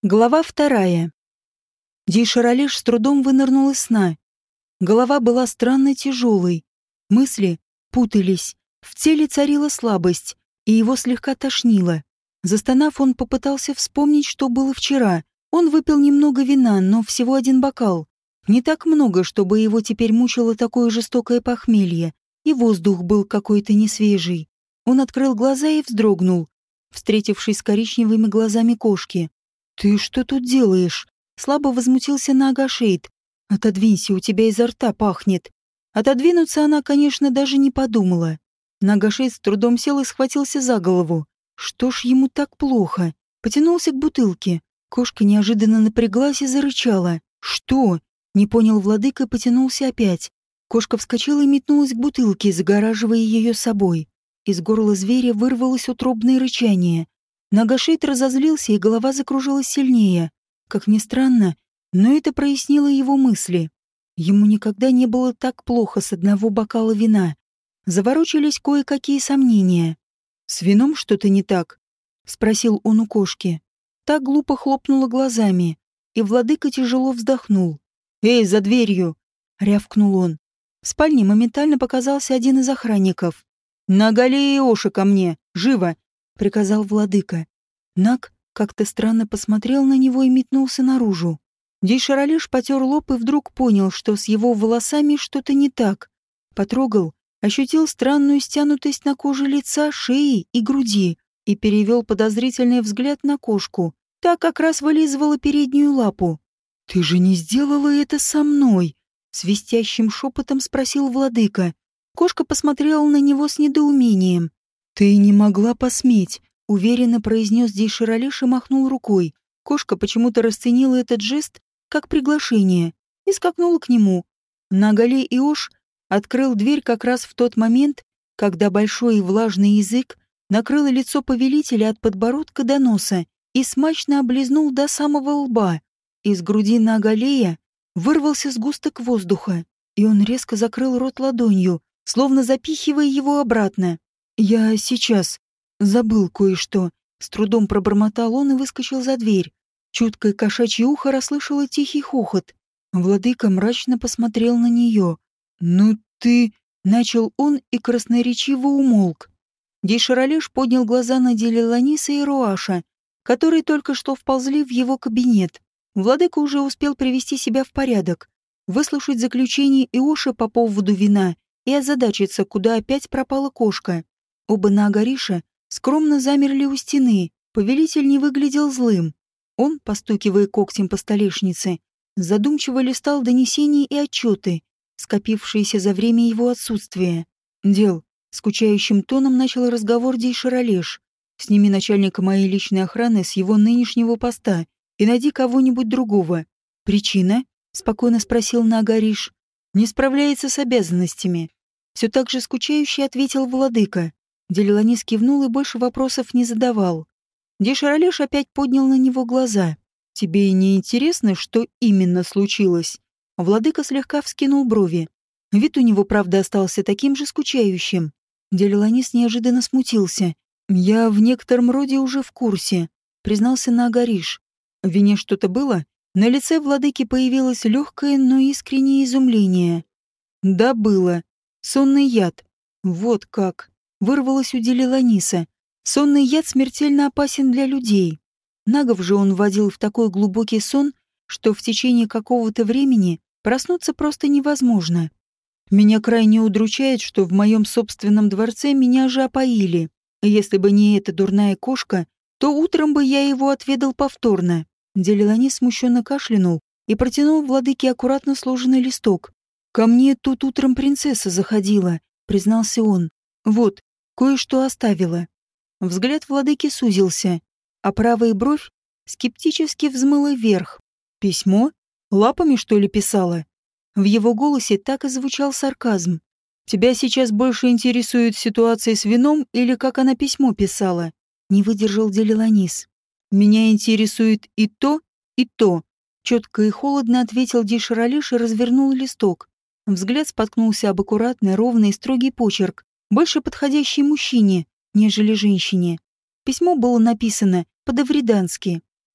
Глава 2. Дейшаралеш с трудом вынырнул из сна. Голова была странно тяжелой. Мысли путались. В теле царила слабость, и его слегка тошнило. Застонав, он попытался вспомнить, что было вчера. Он выпил немного вина, но всего 1 бокал. Не так много, чтобы его теперь мучило такое жестокое похмелье. И воздух был какой-то несвежий. Он открыл глаза и вздрогнул, встретившись с коричневыми глазами кошки. «Ты что тут делаешь?» Слабо возмутился Наагашейд. «Отодвинься, у тебя изо рта пахнет». Отодвинуться она, конечно, даже не подумала. Наагашейд с трудом сел и схватился за голову. Что ж ему так плохо? Потянулся к бутылке. Кошка неожиданно напряглась и зарычала. «Что?» — не понял владыка и потянулся опять. Кошка вскочила и метнулась к бутылке, загораживая ее собой. Из горла зверя вырвалось утробное рычание. Наагашейд разозлился, и голова закружилась сильнее. Как ни странно, но это прояснило его мысли. Ему никогда не было так плохо с 1 бокала вина. Заворочились кое-какие сомнения. «С вином что-то не так?» — спросил он у кошки. Та глупо хлопнула глазами, и владыка тяжело вздохнул. «Эй, за дверью!» — рявкнул он. В спальне моментально показался один из охранников. «Наголи Иоши ко мне! Живо!» — приказал владыка. Наг как-то странно посмотрел на него и метнулся наружу. Дейшаралеш потер лоб и вдруг понял, что с его волосами что-то не так. Потрогал, ощутил странную стянутость на коже лица, шеи и груди и перевел подозрительный взгляд на кошку. Та как раз вылизывала переднюю лапу. «Ты же не сделала это со мной?» — свистящим шепотом спросил владыка. Кошка посмотрела на него с недоумением. «Ты не могла посметь», — уверенно произнес Дейшаралеш и махнул рукой. Кошка почему-то расценила этот жест как приглашение и скакнула к нему. Наголе Иош открыл дверь как раз в тот момент, когда большой и влажный язык накрыл лицо повелителя от подбородка до носа и смачно облизнул до самого лба. Из груди Наголея вырвался сгусток воздуха, и он резко закрыл рот ладонью, словно запихивая его обратно. «Я сейчас забыл кое-что», — с трудом пробормотал он и выскочил за дверь. Чуткое кошачье ухо расслышало тихий хохот. Владыка мрачно посмотрел на нее. «Ну ты...» — начал он и красноречиво умолк. Дейшаралеш поднял глаза на Делиланиса и Руаша, которые только что вползли в его кабинет. Владыка уже успел привести себя в порядок, выслушать заключение Иоши по поводу вина и озадачиться, куда опять пропала кошка. Оба Наагариша скромно замерли у стены. Повелитель не выглядел злым. Он, постукивая когтем по столешнице, задумчиво листал донесения и отчеты, скопившиеся за время его отсутствия. «Дел», — скучающим тоном начал разговор Дейшаралеш. «Сними начальника моей личной охраны с его нынешнего поста и найди кого-нибудь другого». «Причина?» — спокойно спросил Наагариш. «Не справляется с обязанностями». Все так же скучающе ответил владыка. Делиланис кивнул и больше вопросов не задавал. Дейшаралеш опять поднял на него глаза. «Тебе и не интересно, что именно случилось?» Владыка слегка вскинул брови. Вид у него, правда, остался таким же скучающим. Делиланис неожиданно смутился. «Я в некотором роде уже в курсе», — признался Наагариш. «В вине что-то было?» На лице владыки появилось легкое, но искреннее изумление. «Да, было. Сонный яд. Вот как». Вырвалось у Делиланиса. Сонный яд смертельно опасен для людей. Нагов же он вводил в такой глубокий сон, что в течение какого-то времени проснуться просто невозможно. Меня крайне удручает, что в моем собственном дворце меня же опоили. Если бы не эта дурная кошка, то утром бы я его отведал повторно. Делиланис смущенно кашлянул и протянул владыке аккуратно сложенный листок. «Ко мне тут утром принцесса заходила», — признался он. «Вот, кое-что оставила». Взгляд владыки сузился, а правая бровь скептически взмыла вверх. «Письмо? Лапами, что ли, писала?» В его голосе так и звучал сарказм. «Тебя сейчас больше интересует ситуация с вином или как она письмо писала?» Не выдержал Делиланис. «Меня интересует и то, и то», — четко и холодно ответил Дейшаралеш и развернул листок. Взгляд споткнулся об аккуратный, ровный и строгий почерк, больше подходящий мужчине, нежели женщине. Письмо было написано по-давридански.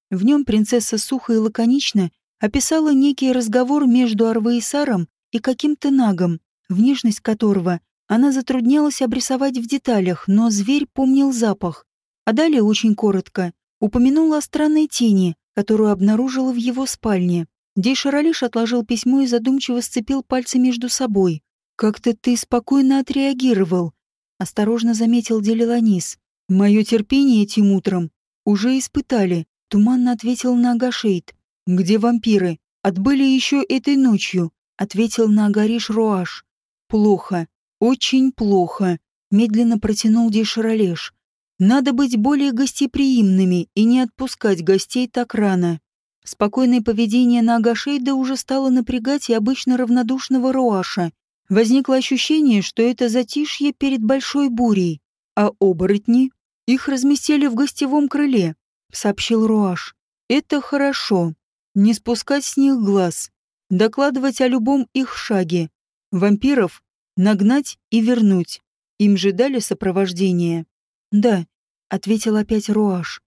В нем принцесса сухо и лаконично описала некий разговор между Арваисаром и каким-то нагом, внешность которого она затруднялась обрисовать в деталях, но зверь помнил запах. А далее очень коротко упомянула о странной тени, которую обнаружила в его спальне. Дейшаралиш отложил письмо и задумчиво сцепил пальцы между собой. «Как-то ты спокойно отреагировал», — осторожно заметил Делиланис. «Мое терпение этим утром уже испытали», — туманно ответил Наагашейд. «Где вампиры? Отбыли еще этой ночью», — ответил Наагариш Роаш. «Плохо, очень плохо», — медленно протянул Дейшаралеш. «Надо быть более гостеприимными и не отпускать гостей так рано». Спокойное поведение Наагашейда уже стало напрягать и обычно равнодушного Роаша. Возникло ощущение, что это затишье перед большой бурей. А оборотни? Их разместили в гостевом крыле, сообщил Роаш. Это хорошо. Не спускать с них глаз. Докладывать о любом их шаге. Вампиров нагнать и вернуть. Им же дали сопровождение. Да, ответил опять Роаш.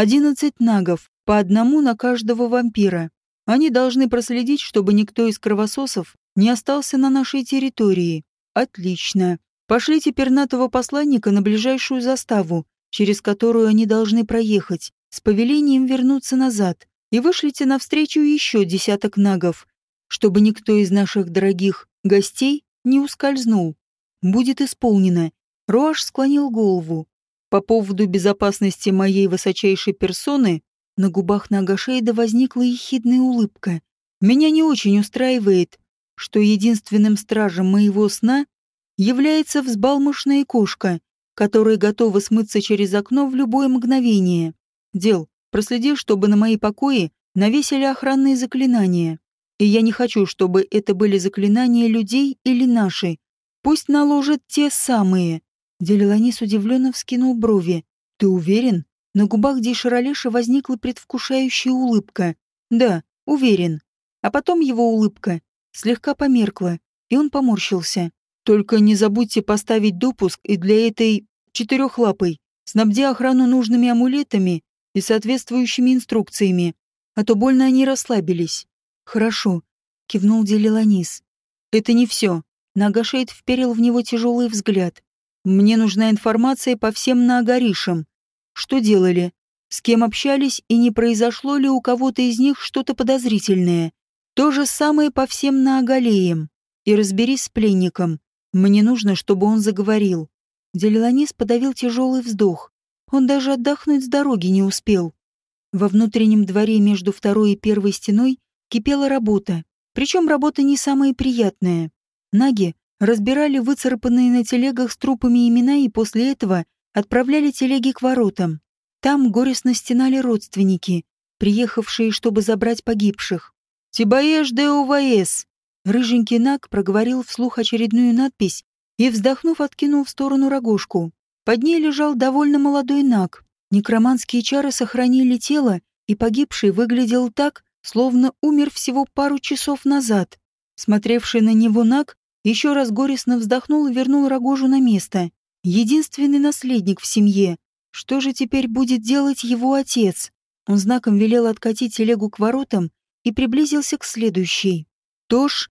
11 нагов, по одному на каждого вампира. Они должны проследить, чтобы никто из кровососов не остался на нашей территории. Отлично. Пошлите пернатого посланника на ближайшую заставу, через которую они должны проехать, с повелением вернуться назад, и вышлите навстречу еще 10 нагов, чтобы никто из наших дорогих гостей не ускользнул. Будет исполнено. Роаш склонил голову. По поводу безопасности моей высочайшей персоны на губах Наагашейда возникла ехидная улыбка. Меня не очень устраивает, что единственным стражем моего сна является взбалмошная кошка, которая готова смыться через окно в любое мгновение. Дел, проследи, чтобы на мои покои навесили охранные заклинания. И я не хочу, чтобы это были заклинания людей или наши. Пусть наложат те самые. Делиланис удивленно вскинул брови. Ты уверен? На губах Дейшаралеша возникла предвкушающая улыбка. Да, уверен. А потом его улыбка слегка померкла, и он поморщился. Только не забудьте поставить допуск и для этой четырехлапой, снабдя охрану нужными амулетами и соответствующими инструкциями, а то больно они расслабились. Хорошо, кивнул Делиланис. Это не все. Наагашейд вперил в него тяжелый взгляд. Мне нужна информация по всем Наагаришам. Что делали? С кем общались и не произошло ли у кого-то из них что-то подозрительное? То же самое по всем Наагалеям. И разберись с пленником. Мне нужно, чтобы он заговорил. Делиланис подавил тяжелый вздох. Он даже отдохнуть с дороги не успел. Во внутреннем дворе между второй и первой стеной кипела работа. Причем работа не самая приятная. Наги разбирали выцарапанные на телегах с трупами имена и после этого отправляли телеги к воротам. Там горестно стенали родственники, приехавшие, чтобы забрать погибших. «Тибаеш де ОВС!» Рыженький наг проговорил вслух очередную надпись и, вздохнув, откинул в сторону рогожку. Под ней лежал довольно молодой наг. Некроманские чары сохранили тело, и погибший выглядел так, словно умер всего пару часов назад. Смотревший на него наг еще раз горестно вздохнул и вернул рогожу на место. Единственный наследник в семье. Что же теперь будет делать его отец? Он знаком велел откатить телегу к воротам и приблизился к следующей. Тош.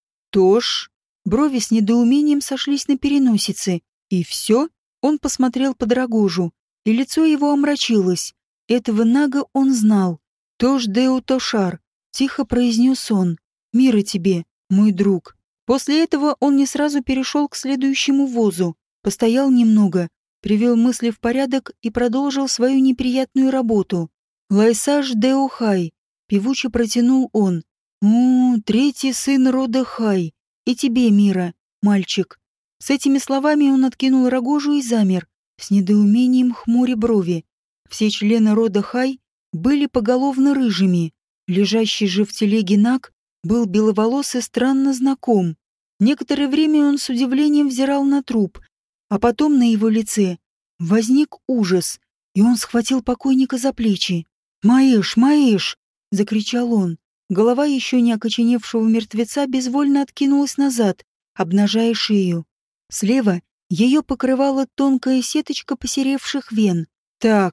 Брови с недоумением сошлись на переносице. И все? Он посмотрел под рогожу, и лицо его омрачилось. Этого нага он знал. Тош Деу Тошар, тихо произнес он. Мира тебе, мой друг. После этого он не сразу перешел к следующему возу, постоял немного, привел мысли в порядок и продолжил свою неприятную работу. Лайсаж Деу Хай, певуче протянул он. Третий сын рода Хай. И тебе, Мира, мальчик. С этими словами он откинул рогожу и замер, с недоумением хмуря брови. Все члены рода Хай были поголовно рыжими. Лежащий же в телеге наг был беловолос и странно знаком. Некоторое время он с удивлением взирал на труп, а потом на его лице возник ужас, и он схватил покойника за плечи. «Маэш, Маэш!» — закричал он. Голова еще не окоченевшего мертвеца безвольно откинулась назад, обнажая шею. Слева ее покрывала тонкая сеточка посеревших вен. «Так»,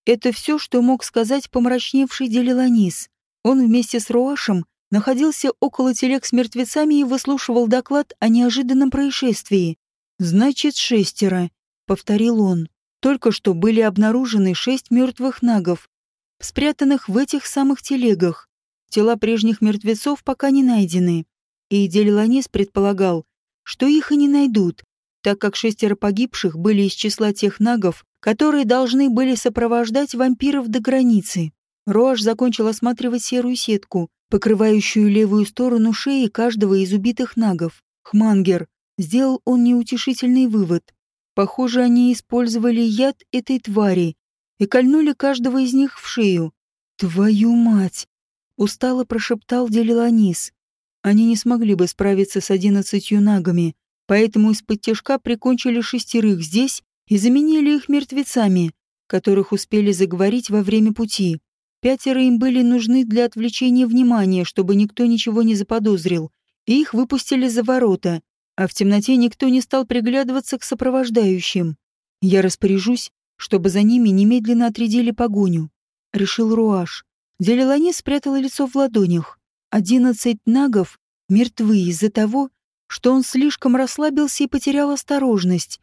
Это все, что мог сказать помрачневший Делиланис. Он вместе с Руашем находился около телег с мертвецами и выслушивал доклад о неожиданном происшествии. «Значит, 6, — повторил он. Только что были обнаружены 6 мертвых нагов, спрятанных в этих самых телегах. Тела прежних мертвецов пока не найдены. И Делиланис предполагал, что их и не найдут, так как 6 погибших были из числа тех нагов, которые должны были сопровождать вампиров до границы. Руаш закончил осматривать серую сетку, покрывающую левую сторону шеи каждого из убитых нагов. Хмангер. Сделал он неутешительный вывод. Похоже, они использовали яд этой твари и кольнули каждого из них в шею. «Твою мать!» — устало прошептал Делиланис. Они не смогли бы справиться с 11 нагами, поэтому из-под тяжка прикончили 6 здесь и заменили их мертвецами, которых успели заговорить во время пути. 5 им были нужны для отвлечения внимания, чтобы никто ничего не заподозрил, и их выпустили за ворота, а в темноте никто не стал приглядываться к сопровождающим. «Я распоряжусь, чтобы за ними немедленно отрядили погоню», — решил Руаш. Делиланис спрятал лицо в ладонях. 11 нагов мертвы из-за того, что он слишком расслабился и потерял осторожность.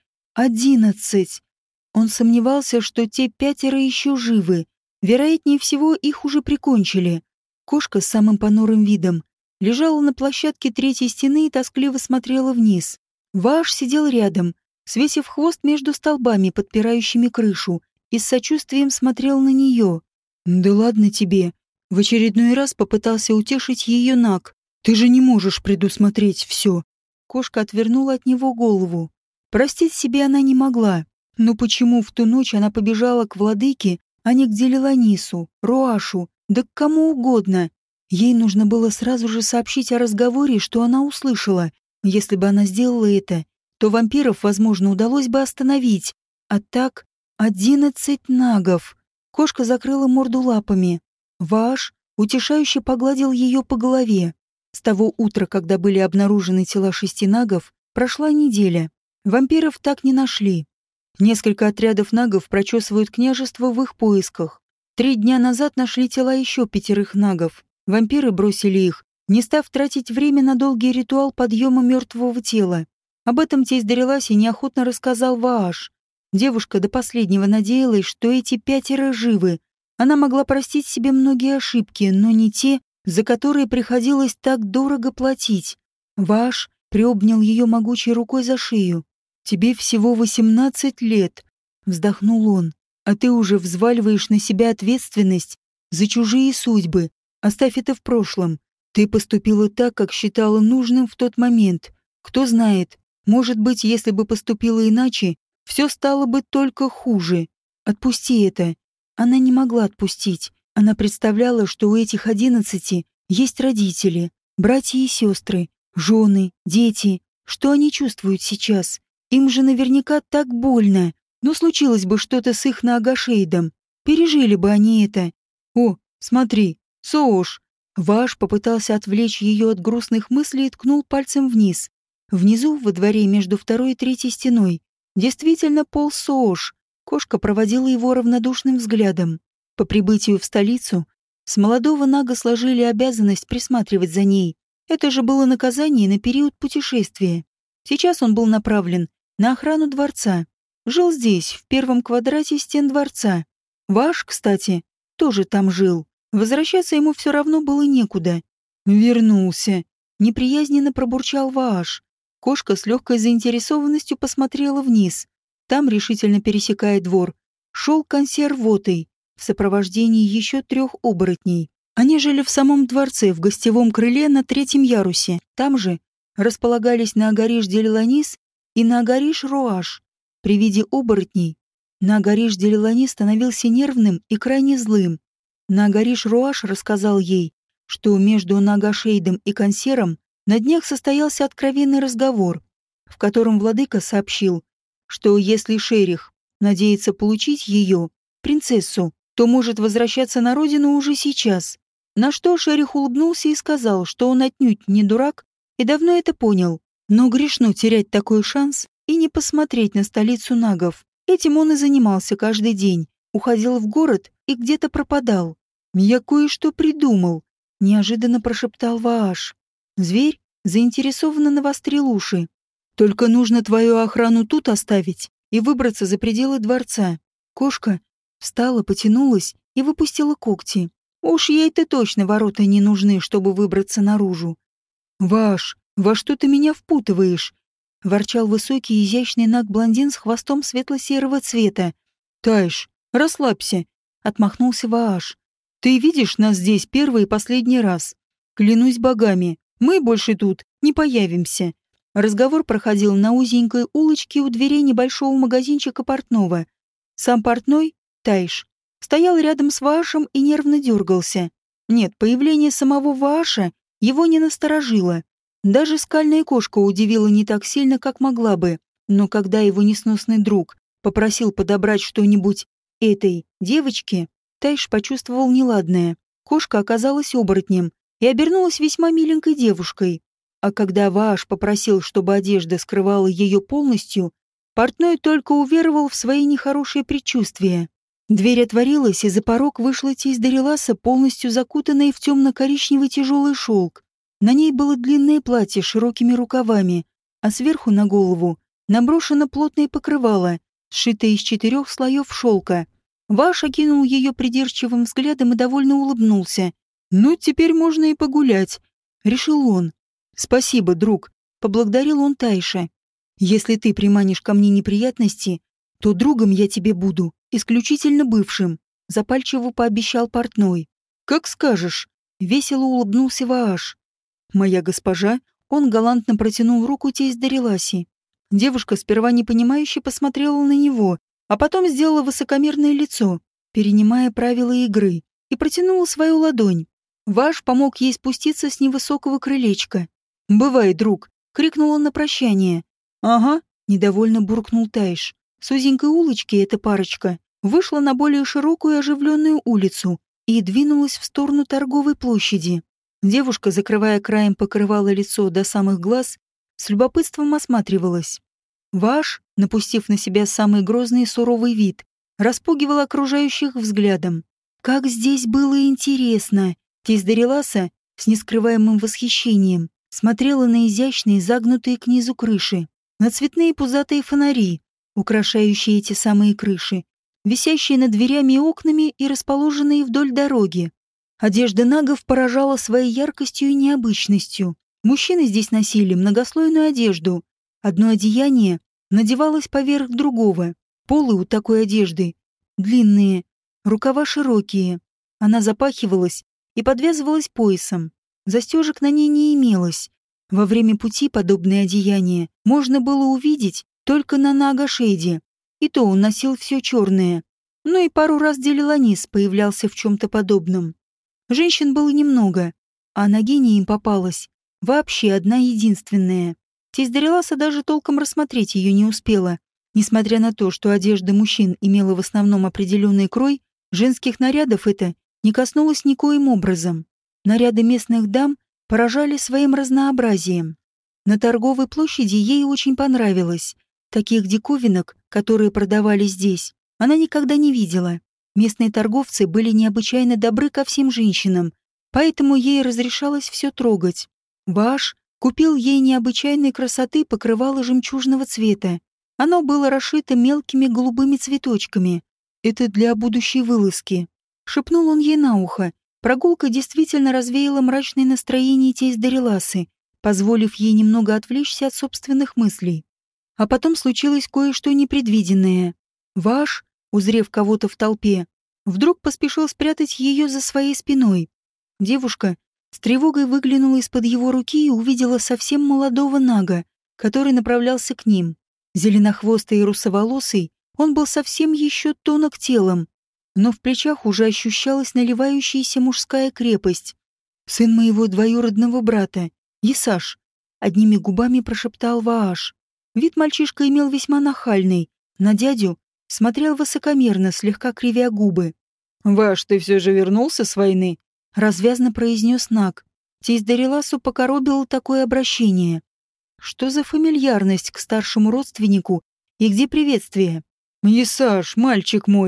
11! Он сомневался, что те 5 еще живы. Вероятнее всего, их уже прикончили. Кошка с самым понурым видом лежала на площадке 3-й стены и тоскливо смотрела вниз. Вааш сидел рядом, свесив хвост между столбами, подпирающими крышу, и с сочувствием смотрел на нее. «Да ладно тебе!» В очередной раз попытался утешить ее Наг. «Ты же не можешь предусмотреть все!» Кошка отвернула от него голову. Простить себе она не могла. Но почему в ту ночь она побежала к владыке, а не к Делиланису, Руашу, да к кому угодно? Ей нужно было сразу же сообщить о разговоре, что она услышала. Если бы она сделала это, то вампиров, возможно, удалось бы остановить. А так, 11 нагов. Кошка закрыла морду лапами. Вааш утешающе погладил ее по голове. С того утра, когда были обнаружены тела 6 нагов, прошла неделя. Вампиров так не нашли. Несколько отрядов нагов прочесывают княжество в их поисках. 3 дня назад нашли тела еще 5 нагов. Вампиры бросили их, не став тратить время на долгий ритуал подъема мертвого тела. Об этом тесть Дариласи неохотно рассказал Вааш. Девушка до последнего надеялась, что эти 5 живы. Она могла простить себе многие ошибки, но не те, за которые приходилось так дорого платить. Вааш приобнял ее могучей рукой за шею. «Тебе всего 18 лет», — вздохнул он, «а ты уже взваливаешь на себя ответственность за чужие судьбы. Оставь это в прошлом. Ты поступила так, как считала нужным в тот момент. Кто знает, может быть, если бы поступила иначе, все стало бы только хуже. Отпусти это». Она не могла отпустить. Она представляла, что у этих 11 есть родители, братья и сестры, жены, дети. Что они чувствуют сейчас? Им же наверняка так больно. Но случилось бы что-то с их Наагашейдом. Пережили бы они это. «О, смотри, Соош!» Вааш попытался отвлечь ее от грустных мыслей и ткнул пальцем вниз. Внизу, во дворе между 2-й и 3-й стеной, действительно полз Соош. Кошка проводила его равнодушным взглядом. По прибытию в столицу с молодого нага сложили обязанность присматривать за ней. Это же было наказание на период путешествия. Сейчас он был направлен на охрану дворца. Жил здесь, в 1-м квадрате стен дворца. Вааш, кстати, тоже там жил. Возвращаться ему все равно было некуда. «Вернулся», — неприязненно пробурчал Вааш. Кошка с легкой заинтересованностью посмотрела вниз. Там, решительно пересекая двор, шел консьерж Вотой в сопровождении еще 3 оборотней. Они жили в самом дворце, в гостевом крыле на 3-м ярусе. Там же располагались Наагариш Делиланис и Наагариш Руаш. При виде оборотней Наагариш Делиланис становился нервным и крайне злым. Наагариш Руаш рассказал ей, что между Наагашейдом и консьером на днях состоялся откровенный разговор, в котором владыка сообщил, что если Шерих надеется получить ее, принцессу, то может возвращаться на родину уже сейчас. На что Шерих улыбнулся и сказал, что он отнюдь не дурак и давно это понял. Но грешно терять такой шанс и не посмотреть на столицу нагов. Этим он и занимался каждый день, уходил в город и где-то пропадал. «Я кое-что придумал», — неожиданно прошептал Вааш. Зверь заинтересованно навострил уши. «Только нужно твою охрану тут оставить и выбраться за пределы дворца». Кошка встала, потянулась и выпустила когти. Уж ей-то точно ворота не нужны, чтобы выбраться наружу. «Ваш, во что ты меня впутываешь?» — ворчал высокий изящный наг-блондин с хвостом светло-серого цвета. «Тайш, расслабься», — отмахнулся Вааш. «Ты видишь нас здесь первый и последний раз. Клянусь богами, мы больше тут не появимся». Разговор проходил на узенькой улочке у дверей небольшого магазинчика портного. Сам портной, Тайш, стоял рядом с Ваашем и нервно дергался. Нет, появление самого Вааша его не насторожило. Даже скальная кошка удивила не так сильно, как могла бы. Но когда его несносный друг попросил подобрать что-нибудь этой девочке, Тайш почувствовал неладное. Кошка оказалась оборотнем и обернулась весьма миленькой девушкой. А когда Вааш попросил, чтобы одежда скрывала ее полностью, портной только уверовал в свои нехорошие предчувствия. Дверь отворилась, и за порог вышла тесть Дариласа, полностью закутанная в темно-коричневый тяжелый шелк. На ней было длинное платье с широкими рукавами, а сверху на голову наброшено плотное покрывало, сшитое из 4 слоев шелка. Вааш окинул ее придирчивым взглядом и довольно улыбнулся. «Ну, теперь можно и погулять», — решил он. «Спасибо, друг», — поблагодарил он Тайша. «Если ты приманишь ко мне неприятности, то другом я тебе буду, исключительно бывшим», — запальчиво пообещал портной. «Как скажешь», — весело улыбнулся Вааш. «Моя госпожа», — он галантно протянул руку тесть Дариласи. Девушка сперва непонимающе посмотрела на него, а потом сделала высокомерное лицо, перенимая правила игры, и протянула свою ладонь. Вааш помог ей спуститься с невысокого крылечка. «Бывай, друг!» — крикнул он на прощание. «Ага», — недовольно буркнул Тайш. С узенькой улочки эта парочка вышла на более широкую оживленную улицу и двинулась в сторону торговой площади. Девушка, закрывая краем покрывала лицо до самых глаз, с любопытством осматривалась. Вааш, напустив на себя самый грозный и суровый вид, распугивал окружающих взглядом. Как здесь было интересно! Тесть Дариласа с нескрываемым восхищением смотрела на изящные, загнутые к низу крыши, на цветные пузатые фонари, украшающие эти самые крыши, висящие над дверями и окнами и расположенные вдоль дороги. Одежда нагов поражала своей яркостью и необычностью. Мужчины здесь носили многослойную одежду. Одно одеяние надевалось поверх другого. Полы у такой одежды длинные, рукава широкие. Она запахивалась и подвязывалась поясом. Застежек на ней не имелось. Во время пути подобное одеяние можно было увидеть только на Наагашейде. И то он носил все черное. Ну и пару раз Делиланис появлялся в чем-то подобном. Женщин было немного, а Нагине им попалась вообще одна единственная. Тесть Дариласа даже толком рассмотреть ее не успела. Несмотря на то, что одежда мужчин имела в основном определенный крой, женских нарядов это не коснулось никоим образом. Наряды местных дам поражали своим разнообразием. На торговой площади ей очень понравилось. Таких диковинок, которые продавали здесь, она никогда не видела. Местные торговцы были необычайно добры ко всем женщинам, поэтому ей разрешалось все трогать. Вааш купил ей необычайной красоты покрывало жемчужного цвета. Оно было расшито мелкими голубыми цветочками. «Это для будущей вылазки», — шепнул он ей на ухо. Прогулка действительно развеяла мрачное настроение тесть Дариласы, позволив ей немного отвлечься от собственных мыслей. А потом случилось кое-что непредвиденное. Вааш, узрев кого-то в толпе, вдруг поспешил спрятать ее за своей спиной. Девушка с тревогой выглянула из-под его руки и увидела совсем молодого нага, который направлялся к ним. Зеленохвостый и русоволосый, он был совсем еще тонок телом, но в плечах уже ощущалась наливающаяся мужская крепость. «Сын моего двоюродного брата, Исаш», — одними губами прошептал Вааш. Вид мальчишка имел весьма нахальный. На дядю смотрел высокомерно, слегка кривя губы. «Ваш, ты все же вернулся с войны?» — развязно произнес Наг. Тесть Дариласу покоробило такое обращение. Что за фамильярность к старшему родственнику и где приветствие? «Исаш, мальчик мой!»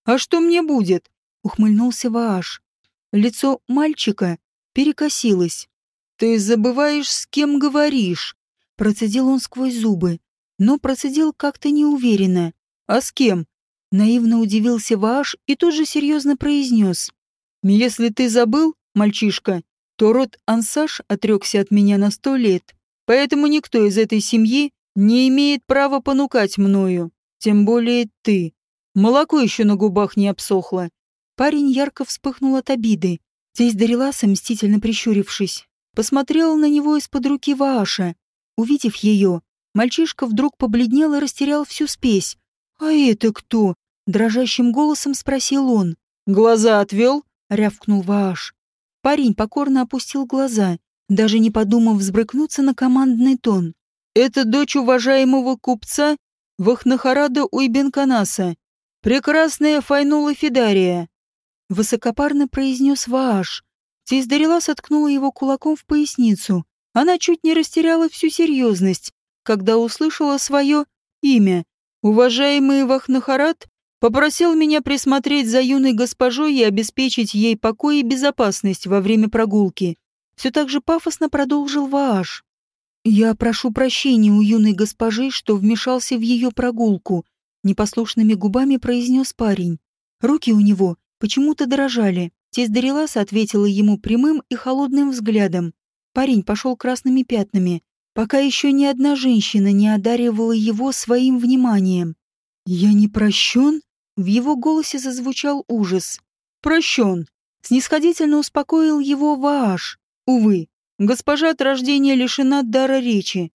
«А что мне будет?» — ухмыльнулся Вааш. Лицо мальчика перекосилось. «Ты забываешь, с кем говоришь», — процедил он сквозь зубы, но процедил как-то неуверенно. «А с кем?» — наивно удивился Вааш и тут же серьезно произнес. «Если ты забыл, мальчишка, то род Ансаш отрекся от меня на 100 лет, поэтому никто из этой семьи не имеет права понукать мною, тем более ты. Молоко еще на губах не обсохло». Парень ярко вспыхнул от обиды. Тесть Дариласа, мстительно прищурившись, посмотрела на него из-под руки Вааша. Увидев ее, мальчишка вдруг побледнел и растерял всю спесь. «А это кто?» — дрожащим голосом спросил он. «Глаза отвел?» — рявкнул Вааш. Парень покорно опустил глаза, даже не подумав взбрыкнуться на командный тон. «Это дочь уважаемого купца Вахнахарада Уйбенканаса, прекрасная Файнула Фидария», — высокопарно произнес Вааш. Тесть Дарилас откнула его кулаком в поясницу. Она чуть не растеряла всю серьезность, когда услышала свое имя. «Уважаемый Вахнахарат попросил меня присмотреть за юной госпожой и обеспечить ей покой и безопасность во время прогулки». Все так же пафосно продолжил Вааш. «Я прошу прощения у юной госпожи, что вмешался в ее прогулку», — непослушными губами произнес парень. Руки у него почему-то дрожали. Тесть Дариласа ответила ему прямым и холодным взглядом. Парень пошел красными пятнами, пока еще ни одна женщина не одаривала его своим вниманием. «Я не прощен?» В его голосе зазвучал ужас. «Прощен!» Снисходительно успокоил его Вааш. «Увы, госпожа от рождения лишена дара речи».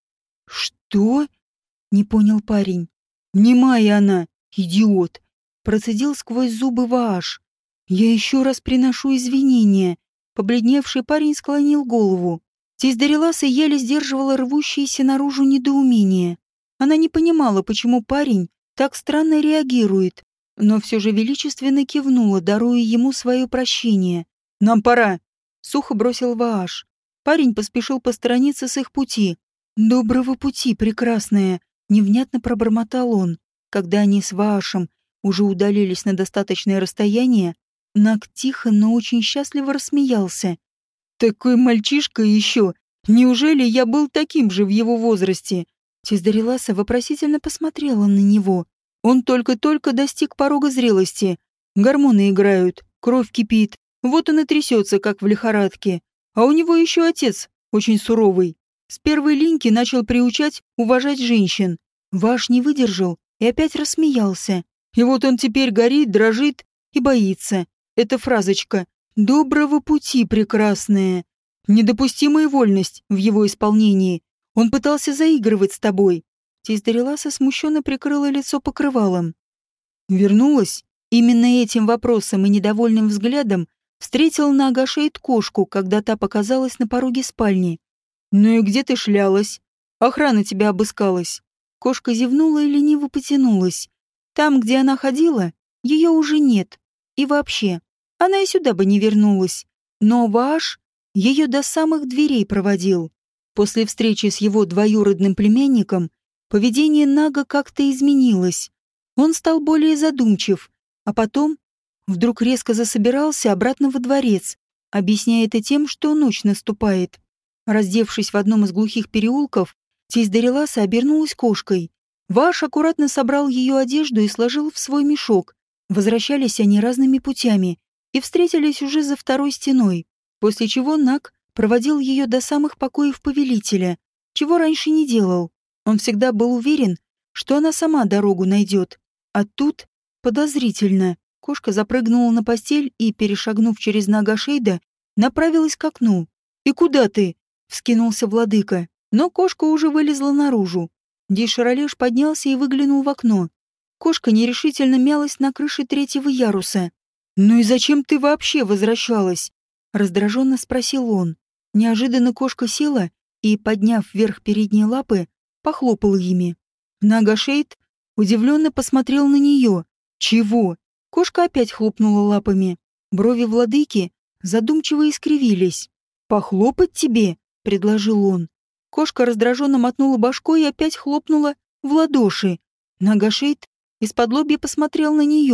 «Что?» — не понял парень. «Немая она, идиот!» — процедил сквозь зубы Вааш. «Я еще раз приношу извинения». Побледневший парень склонил голову. Тесть Дариласа еле сдерживала рвущееся наружу недоумение. Она не понимала, почему парень так странно реагирует, но все же величественно кивнула, даруя ему свое прощение. «Нам пора», — сухо бросил Вааш. Парень поспешил посторониться с их пути. «Доброго пути, прекрасная», — невнятно пробормотал он. Когда они с Ваашем уже удалились на достаточное расстояние, Наг тихо, но очень счастливо рассмеялся. «Такой мальчишка еще! Неужели я был таким же в его возрасте?» Тесть Дариласа вопросительно посмотрела на него. «Он только-только достиг порога зрелости. Гормоны играют, кровь кипит. Вот он и трясется, как в лихорадке. А у него еще отец, очень суровый. С первой линьки начал приучать уважать женщин. Ваш не выдержал и опять рассмеялся. И вот он теперь горит, дрожит и боится. Эта фразочка «Доброго пути, прекрасная». Недопустимая вольность в его исполнении. Он пытался заигрывать с тобой». Тесть Дариласа смущенно прикрыла лицо покрывалом. Вернулась? Именно этим вопросом и недовольным взглядом встретил Наг Ашейд кошку, когда та показалась на пороге спальни. «Ну и где ты шлялась? Охрана тебя обыскалась». Кошка зевнула и лениво потянулась. Там, где она ходила, ее уже нет. И вообще, она и сюда бы не вернулась. Но Вааш ее до самых дверей проводил. После встречи с его двоюродным племянником поведение Нага как-то изменилось. Он стал более задумчив, а потом вдруг резко засобирался обратно во дворец, объясняя это тем, что ночь наступает. Раздевшись в одном из глухих переулков, тесть Дариласа обернулась кошкой. Вааш аккуратно собрал ее одежду и сложил в свой мешок. Возвращались они разными путями и встретились уже за второй стеной, после чего Наг проводил ее до самых покоев повелителя, чего раньше не делал. Он всегда был уверен, что она сама дорогу найдет. А тут подозрительно. Кошка запрыгнула на постель и, перешагнув через Нага Шейда, направилась к окну. «И куда ты?» — вскинулся владыка. Но кошка уже вылезла наружу. Ди-Шаролеш поднялся и выглянул в окно. Кошка нерешительно мялась на крыше третьего яруса. «Ну и зачем ты вообще возвращалась?» — раздраженно спросил он. Неожиданно кошка села и, подняв вверх передние лапы, похлопала ими. Нага Шейд удивленно посмотрел на нее. «Чего?» Кошка опять хлопнула лапами. Брови владыки задумчиво искривились. «Похлопать тебе?» — предложил он. Кошка раздраженно мотнула башкой и опять хлопнула в ладоши. Нага Шейд из-под лобья посмотрел на нее.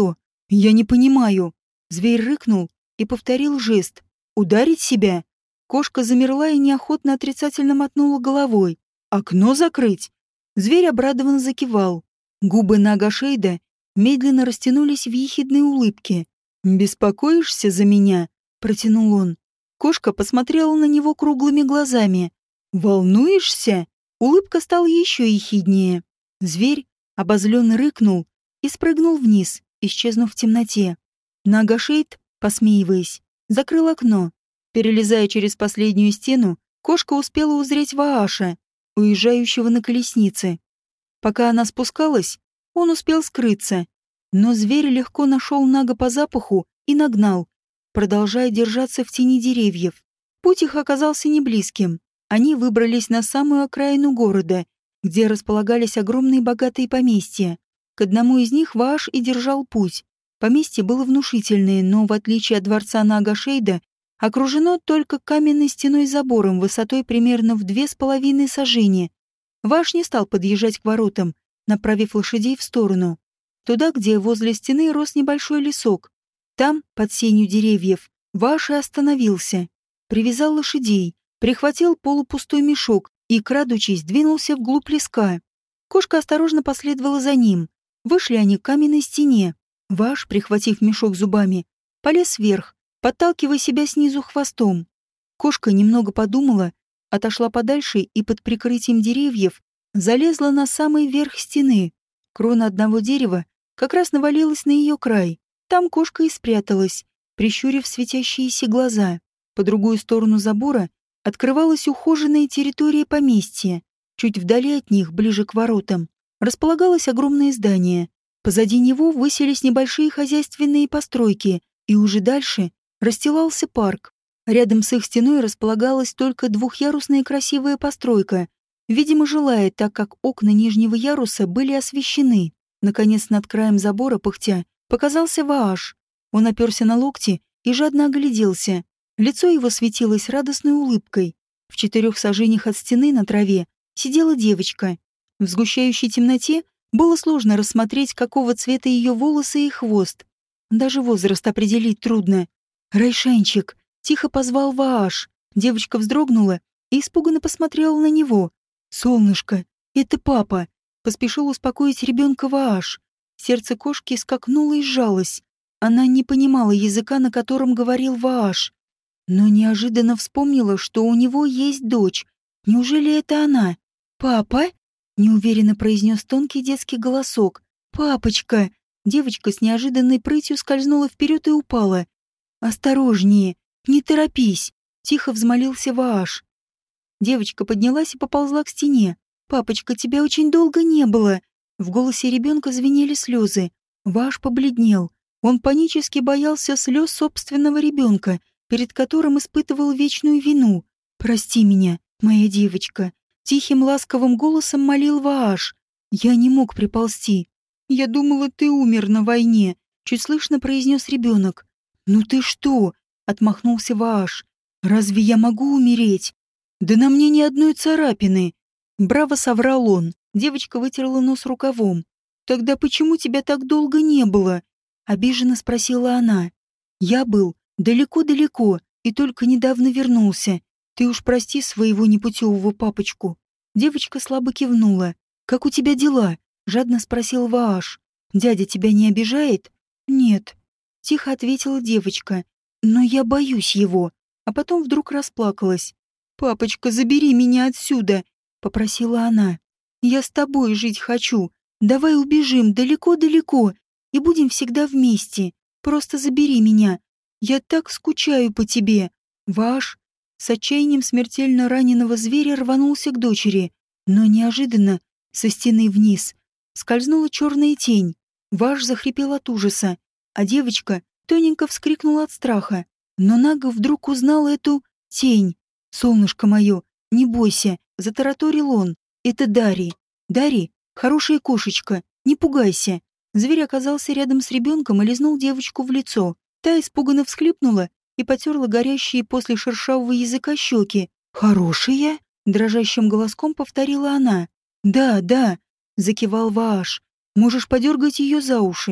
«Я не понимаю». Зверь рыкнул и повторил жест. «Ударить себя?» Кошка замерла и неохотно отрицательно мотнула головой. «Окно закрыть?» Зверь обрадованно закивал. Губы Нагашейда медленно растянулись в ехидной улыбке. «Беспокоишься за меня?» — протянул он. Кошка посмотрела на него круглыми глазами. «Волнуешься?» Улыбка стала еще ехиднее. Зверь обозленно рыкнул и спрыгнул вниз, исчезнув в темноте. Нагашейд, посмеиваясь, закрыл окно. Перелезая через последнюю стену, кошка успела узреть Вааша, уезжающего на колеснице. Пока она спускалась, он успел скрыться, но зверь легко нашел Нага по запаху и нагнал, продолжая держаться в тени деревьев. Путь их оказался неблизким. Они выбрались на самую окраину города, где располагались огромные богатые поместья. К одному из них Вааш и держал путь. Поместье было внушительное, но, в отличие от дворца Нагашейда, окружено только каменной стеной забором высотой примерно в 2,5 сажени. Вааш не стал подъезжать к воротам, направив лошадей в сторону. Туда, где возле стены рос небольшой лесок. Там, под сенью деревьев, Вааш и остановился. Привязал лошадей, прихватил полупустой мешок и, крадучись, двинулся вглубь леска. Кошка осторожно последовала за ним. Вышли они к каменной стене. Вааш, прихватив мешок зубами, полез вверх, подталкивая себя снизу хвостом. Кошка немного подумала, отошла подальше и под прикрытием деревьев залезла на самый верх стены. Крона одного дерева как раз навалилась на ее край. Там кошка и спряталась, прищурив светящиеся глаза. По другую сторону забора открывалась ухоженная территория поместья. Чуть вдали от них, ближе к воротам, располагалось огромное здание. Позади него высились небольшие хозяйственные постройки, и уже дальше расстилался парк. Рядом с их стеной располагалась только двухъярусная красивая постройка, видимо, жилая, так как окна нижнего яруса были освещены. Наконец, над краем забора, пыхтя, показался Вааш. Он оперся на локти и жадно огляделся. Лицо его светилось радостной улыбкой. В 4 саженях от стены на траве сидела девочка. В сгущающей темноте было сложно рассмотреть, какого цвета ее волосы и хвост. Даже возраст определить трудно. «Райшанчик!» — тихо позвал Вааш. Девочка вздрогнула и испуганно посмотрела на него. «Солнышко, это папа!» — поспешил успокоить ребенка Вааш. Сердце кошки скакнуло и сжалось. Она не понимала языка, на котором говорил Вааш, но неожиданно вспомнила, что у него есть дочь. Неужели это она? «Папа?» — неуверенно произнес тонкий детский голосок. «Папочка!» Девочка с неожиданной прытью скользнула вперед и упала. «Осторожнее! Не торопись!» — тихо взмолился Вааш. Девочка поднялась и поползла к стене. «Папочка, тебя очень долго не было!» В голосе ребенка звенели слезы. Вааш побледнел. Он панически боялся слез собственного ребенка, перед которым испытывал вечную вину. «Прости меня, моя девочка!» Тихим ласковым голосом молил Вааш. «Я не мог приползти. Я думала, ты умер на войне», — чуть слышно произнес ребенок. «Ну ты что?» — отмахнулся Вааш. «Разве я могу умереть? Да на мне ни одной царапины!» Браво соврал он. Девочка вытерла нос рукавом. «Тогда почему тебя так долго не было?» — обиженно спросила она. «Я был далеко-далеко и только недавно вернулся. Ты уж прости своего непутевого папочку». Девочка слабо кивнула. «Как у тебя дела?» — жадно спросил Вааш. «Дядя тебя не обижает?» «Нет», — тихо ответила девочка. «Но я боюсь его». А потом вдруг расплакалась. «Папочка, забери меня отсюда», — попросила она. «Я с тобой жить хочу. Давай убежим далеко-далеко и будем всегда вместе. Просто забери меня. Я так скучаю по тебе». Вааш с отчаянием смертельно раненого зверя рванулся к дочери, но неожиданно со стены вниз скользнула черная тень. Вааш захрипел от ужаса, а девочка тоненько вскрикнула от страха. Но Нага вдруг узнал эту тень. «Солнышко мое, не бойся», — затараторил он. «Это Дари. Дари — хорошая кошечка, не пугайся». Зверь оказался рядом с ребенком и лизнул девочку в лицо. Та испуганно всхлипнула и потерла горящие после шершавого языка щеки. «Хорошая?» — дрожащим голоском повторила она. «Да, да», — закивал Вааш. «Можешь подергать ее за уши.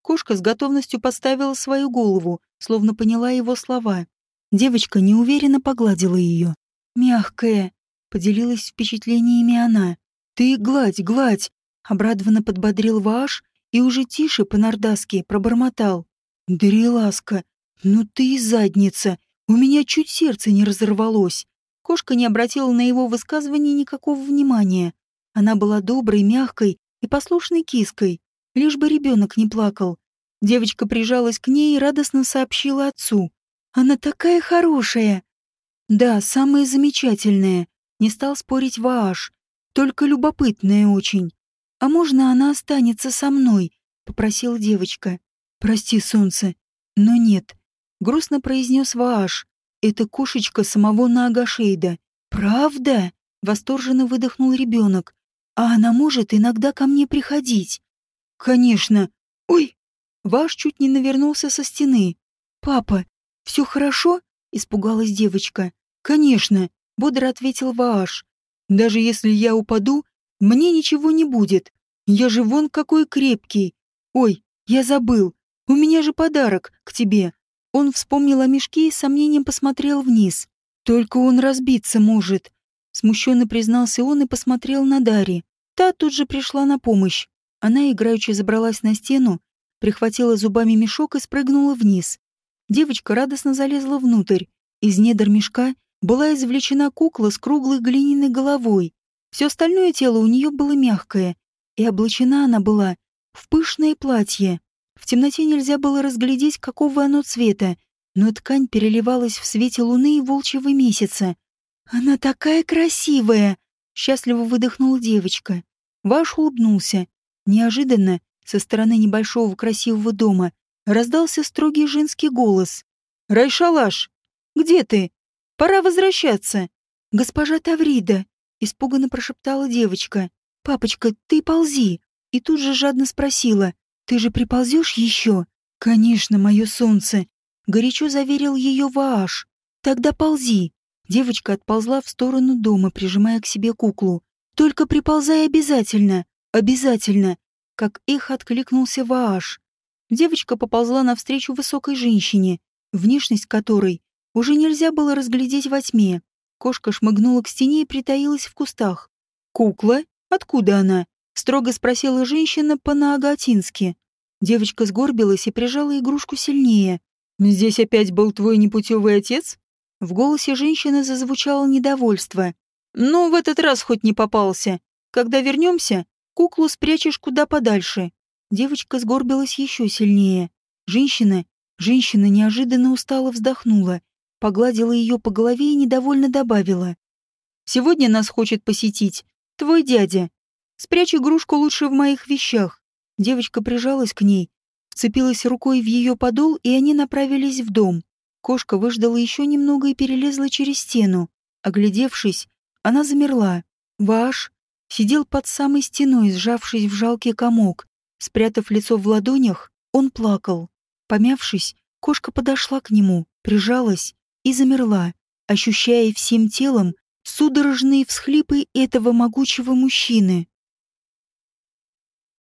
Кошка с готовностью подставила свою голову, словно поняла его слова. Девочка неуверенно погладила ее. «Мягкая», — поделилась впечатлениями она. «Ты гладь, гладь», — обрадованно подбодрил Вааш и уже тише по-нордаски пробормотал. «Дариласка, ну ты и задница, у меня чуть сердце не разорвалось». Кошка не обратила на его высказывание никакого внимания. Она была доброй, мягкой и послушной киской, лишь бы ребенок не плакал. Девочка прижалась к ней и радостно сообщила отцу. «Она такая хорошая!» «Да, самая замечательная», — не стал спорить Вааш. «Только любопытная очень. А можно она останется со мной?» — попросила девочка. «Прости, солнце, но нет», — грустно произнес Вааш. «Это кошечка самого Наагашейда». «Правда?» — восторженно выдохнул ребенок. «А она может иногда ко мне приходить?» «Конечно. Ой!» Вааш чуть не навернулся со стены. «Папа, все хорошо?» — испугалась девочка. «Конечно», — бодро ответил Вааш. «Даже если я упаду, мне ничего не будет. Я же вон какой крепкий. Ой, я забыл. У меня же подарок к тебе». Он вспомнил о мешке и с сомнением посмотрел вниз. «Только он разбиться может», — смущенно признался он и посмотрел на Дари. Та тут же пришла на помощь. Она играючи забралась на стену, прихватила зубами мешок и спрыгнула вниз. Девочка радостно залезла внутрь. Из недр мешка была извлечена кукла с круглой глиняной головой. Все остальное тело у нее было мягкое, и облачена она была в пышное платье. В темноте нельзя было разглядеть, какого оно цвета, но ткань переливалась в свете луны и волчьего месяца. «Она такая красивая!» — счастливо выдохнула девочка. Ваш улыбнулся. Неожиданно, со стороны небольшого красивого дома, раздался строгий женский голос. «Райшалаш, где ты? Пора возвращаться!» «Госпожа Таврида!» — испуганно прошептала девочка. «Папочка, ты ползи!» И тут же жадно спросила. «Ты же приползешь еще?» «Конечно, мое солнце!» — горячо заверил ее Вааш. «Тогда ползи!» Девочка отползла в сторону дома, прижимая к себе куклу. «Только приползай обязательно! Обязательно!» Как их откликнулся Вааш. Девочка поползла навстречу высокой женщине, внешность которой уже нельзя было разглядеть во тьме. Кошка шмыгнула к стене и притаилась в кустах. «Кукла? Откуда она?» — строго спросила женщина по-наагатински. Девочка сгорбилась и прижала игрушку сильнее. «Здесь опять был твой непутевый отец?» В голосе женщины зазвучало недовольство. «Ну, в этот раз хоть не попался. Когда вернемся, куклу спрячешь куда подальше». Девочка сгорбилась еще сильнее. Женщина неожиданно устало вздохнула, погладила ее по голове и недовольно добавила. «Сегодня нас хочет посетить твой дядя. Спрячь игрушку лучше в моих вещах». Девочка прижалась к ней, вцепилась рукой в ее подол, и они направились в дом. Кошка выждала еще немного и перелезла через стену. Оглядевшись, она замерла. Вааш сидел под самой стеной, сжавшись в жалкий комок. Спрятав лицо в ладонях, он плакал. Помявшись, кошка подошла к нему, прижалась и замерла, ощущая всем телом судорожные всхлипы этого могучего мужчины.